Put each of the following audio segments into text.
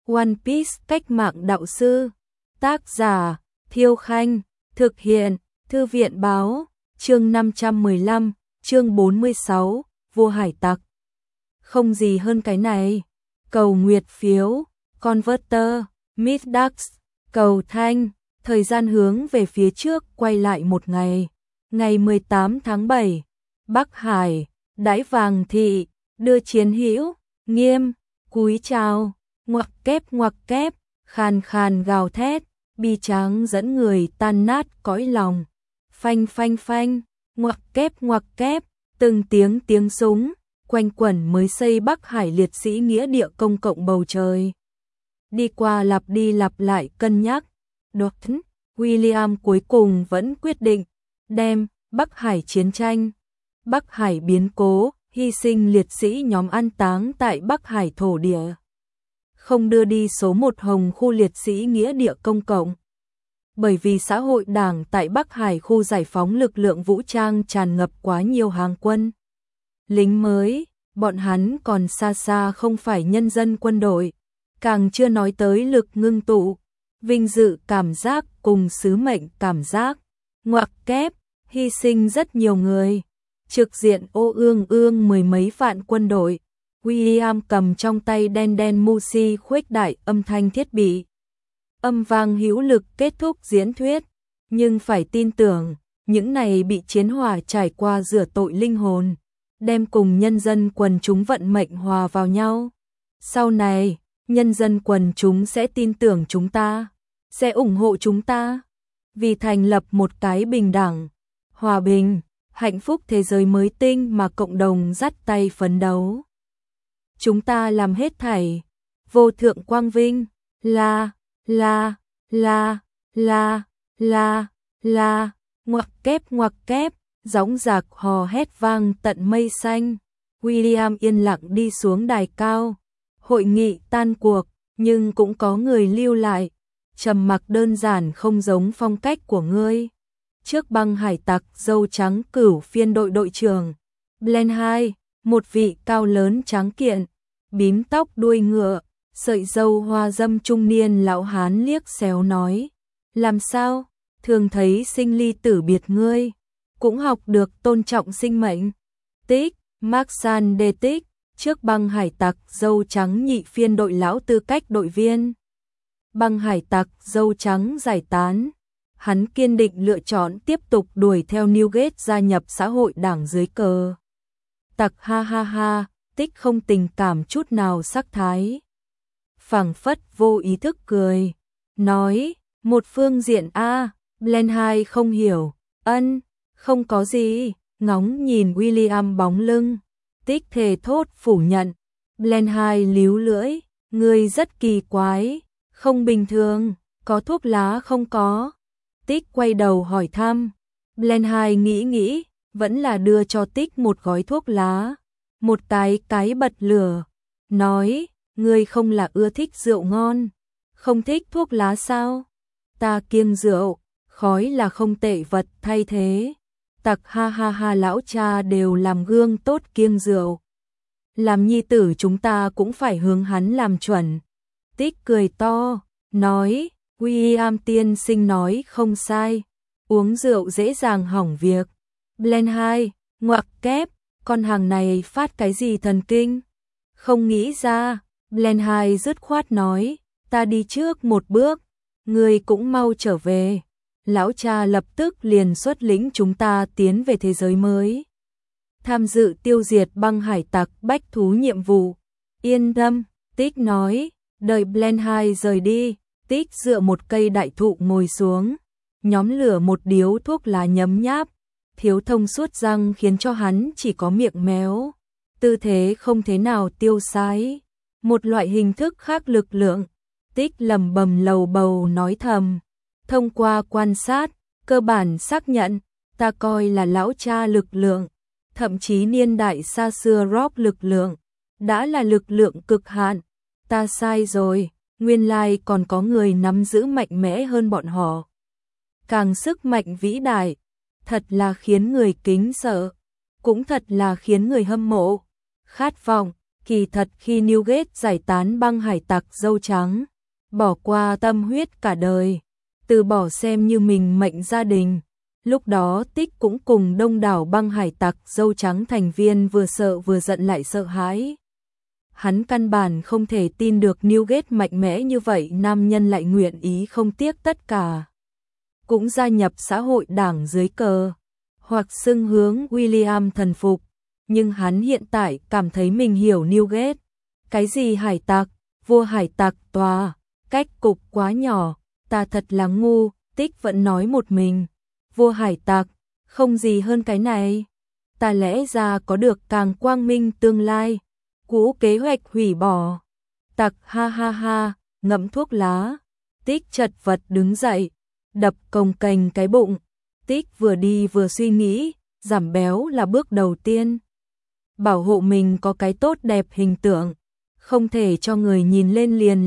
One Piece cách mạng đạo sư. Tác giả Thiêu Khanh. Thực hiện Thư viện báo. Chương 515, chương 46, vua hải tặc. Không gì hơn cái này. Cầu nguyệt phiếu, Converter, Midax, cầu thanh, thời gian hướng về phía trước quay lại một ngày. Ngày 18 tháng 7, Bắc Hải, đãi Vàng Thị, đưa chiến hữu, Nghiêm, cúi chào, ngoặc kép, khàn khàn gào thét, bi tráng dẫn người tan nát cõi lòng. Phanh phanh phanh, ngoặc kép, từng tiếng súng, quanh quẩn mới xây Bắc Hải liệt sĩ nghĩa địa công cộng bầu trời. Đi qua lặp đi lặp lại cân nhắc, Dr. William cuối cùng vẫn quyết định, đem Bắc Hải chiến tranh, Bắc Hải biến cố, hy sinh liệt sĩ nhóm an táng tại Bắc Hải thổ địa. Không đưa đi số 1 Hồng khu liệt sĩ nghĩa địa công cộng. Bởi vì xã hội đảng tại Bắc Hải khu giải phóng lực lượng vũ trang tràn ngập quá nhiều hàng quân. Lính mới, bọn hắn còn xa xa không phải nhân dân quân đội, càng chưa nói tới lực ngưng tụ, vinh dự cảm giác cùng sứ mệnh cảm giác. Ngoặc kép, hy sinh rất nhiều người, trực diện ô ương mười mấy vạn quân đội. William cầm trong tay đen Musi khuếch đại âm thanh thiết bị. Âm vang hữu lực kết thúc diễn thuyết, nhưng phải tin tưởng, những này bị chiến hỏa trải qua rửa tội linh hồn, đem cùng nhân dân quần chúng vận mệnh hòa vào nhau. Sau này, nhân dân quần chúng sẽ tin tưởng chúng ta, sẽ ủng hộ chúng ta, vì thành lập một cái bình đẳng, hòa bình, hạnh phúc thế giới mới tinh mà cộng đồng dắt tay phấn đấu. Chúng ta làm hết thảy, vô thượng quang vinh, la, ngoặc kép, gióng giạc hò hét vang tận mây xanh. William yên lặng đi xuống đài cao. Hội nghị tan cuộc, nhưng cũng có người lưu lại. Trầm mặc đơn giản không giống phong cách của ngươi. Trước băng hải tặc dâu trắng cửu phiên đội đội trưởng Blenheim, một vị cao lớn tráng kiện, bím tóc đuôi ngựa, sợi râu hoa dâm trung niên lão hán liếc xéo nói, làm sao, thường thấy sinh ly tử biệt ngươi, cũng học được tôn trọng sinh mệnh. Tích, Marsan đề tích, trước băng hải tặc dâu trắng nhị phiên đội lão tư cách đội viên. Băng hải tặc dâu trắng giải tán, hắn kiên định lựa chọn tiếp tục đuổi theo Newgate gia nhập xã hội đảng dưới cờ. Tặc ha ha ha, Tích không tình cảm chút nào sắc thái. Phảng phất vô ý thức cười, nói, một phương diện a. Blenheim không hiểu, không có gì, ngóng nhìn William bóng lưng. Tích thề thốt phủ nhận. Blenheim líu lưỡi, ngươi rất kỳ quái, không bình thường, có thuốc lá không có? Tích quay đầu hỏi thăm. Blenheim nghĩ, vẫn là đưa cho Tích một gói thuốc lá, một cái bật lửa, nói, ngươi không là ưa thích rượu ngon, không thích thuốc lá sao? Ta kiêng rượu, khói là không tệ vật thay thế. Tặc ha ha ha, lão cha đều làm gương tốt kiêng rượu. Làm nhi tử chúng ta cũng phải hướng hắn làm chuẩn. Tích cười to, nói, William tiên sinh nói không sai, uống rượu dễ dàng hỏng việc. Blenheim, ngoặc kép, con hàng này phát cái gì thần kinh? Không nghĩ ra. Blenheim dứt khoát nói, ta đi trước một bước, ngươi cũng mau trở về. Lão cha lập tức liền xuất lĩnh chúng ta tiến về thế giới mới, tham dự tiêu diệt băng hải tặc bách thú nhiệm vụ. Yên tâm, Tích nói. Đợi Blenheim rời đi, Tích dựa một cây đại thụ ngồi xuống, nhóm lửa một điếu thuốc lá nhấm nháp, thiếu thông suốt răng khiến cho hắn chỉ có miệng méo, tư thế không thế nào tiêu sái. Một loại hình thức khác lực lượng. Tích lầm bầm lầu bầu nói thầm, thông qua quan sát, cơ bản xác nhận, ta coi là lão cha lực lượng, thậm chí niên đại xa xưa rock lực lượng, đã là lực lượng cực hạn. Ta sai rồi, nguyên lai còn có người nắm giữ mạnh mẽ hơn bọn họ. Càng sức mạnh vĩ đại, thật là khiến người kính sợ, cũng thật là khiến người hâm mộ, khát vọng, Kỳ thật khi Newgate giải tán băng hải tặc dâu trắng, bỏ qua tâm huyết cả đời, từ bỏ xem như mình mệnh gia đình. Lúc đó Tích cũng cùng đông đảo băng hải tặc dâu trắng thành viên vừa sợ vừa giận lại sợ hãi. Hắn căn bản không thể tin được Newgate mạnh mẽ như vậy, nam nhân lại nguyện ý không tiếc tất cả. Cũng gia nhập xã hội đảng dưới cờ, hoặc xưng hướng William thần phục. Nhưng hắn hiện tại cảm thấy mình hiểu Newgate. Cái gì hải tặc, vua hải tặc tòa, cách cục quá nhỏ, ta thật là ngu, Tích vẫn nói một mình. Vua hải tặc, không gì hơn cái này. Ta lẽ ra có được càng quang minh tương lai. Cũ kế hoạch hủy bỏ. Tặc ha ha ha, ngậm thuốc lá. Tích chật vật đứng dậy, đập cồng kềnh cái bụng. Tích vừa đi vừa suy nghĩ, giảm béo là bước đầu tiên. Bảo hộ mình có cái tốt đẹp hình tượng, không thể cho người nhìn lên liền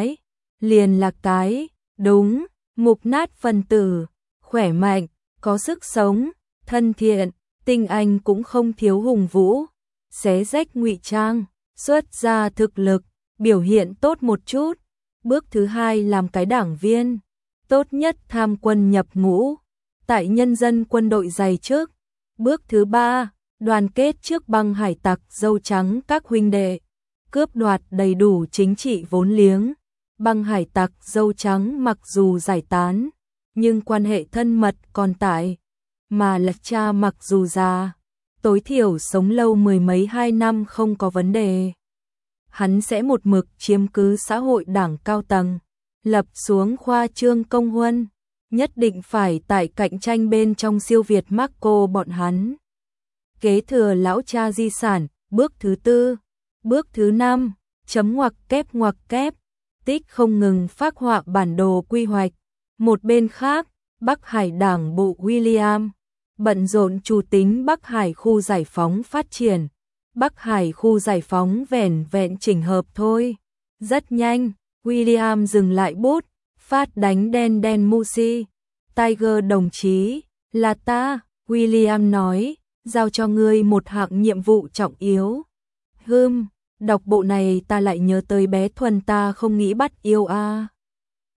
là cái, đúng, mục nát phân tử, khỏe mạnh, có sức sống, thân thiện, tinh anh cũng không thiếu hùng vũ, xé rách ngụy trang, xuất ra thực lực, biểu hiện tốt một chút. Bước thứ hai làm cái đảng viên, tốt nhất tham quân nhập ngũ, tại nhân dân quân đội dày trước. Bước thứ ba, đoàn kết trước băng hải tặc dâu trắng các huynh đệ, cướp đoạt đầy đủ chính trị vốn liếng. Băng hải tặc dâu trắng mặc dù giải tán, nhưng quan hệ thân mật còn tại, mà Lạc Cha mặc dù già, tối thiểu sống lâu mười mấy 2 năm không có vấn đề. Hắn sẽ một mực chiếm cứ xã hội đảng cao tầng, lập xuống khoa trương công huân, nhất định phải tại cạnh tranh bên trong siêu việt Marco bọn hắn. Kế thừa lão cha di sản, bước thứ tư, bước thứ năm, chấm ngoặc kép, Tích không ngừng phác họa bản đồ quy hoạch. Một bên khác, Bắc Hải Đảng bộ William bận rộn chủ tính Bắc Hải khu giải phóng phát triển. Bắc Hải khu giải phóng vẻn vẹn chỉnh hợp thôi. Rất nhanh, William dừng lại bút, phát đánh đen Musi. Tiger đồng chí, là ta, William nói, giao cho ngươi một hạng nhiệm vụ trọng yếu. Đọc bộ này ta lại nhớ tới bé Thuần, ta không nghĩ bắt yêu a.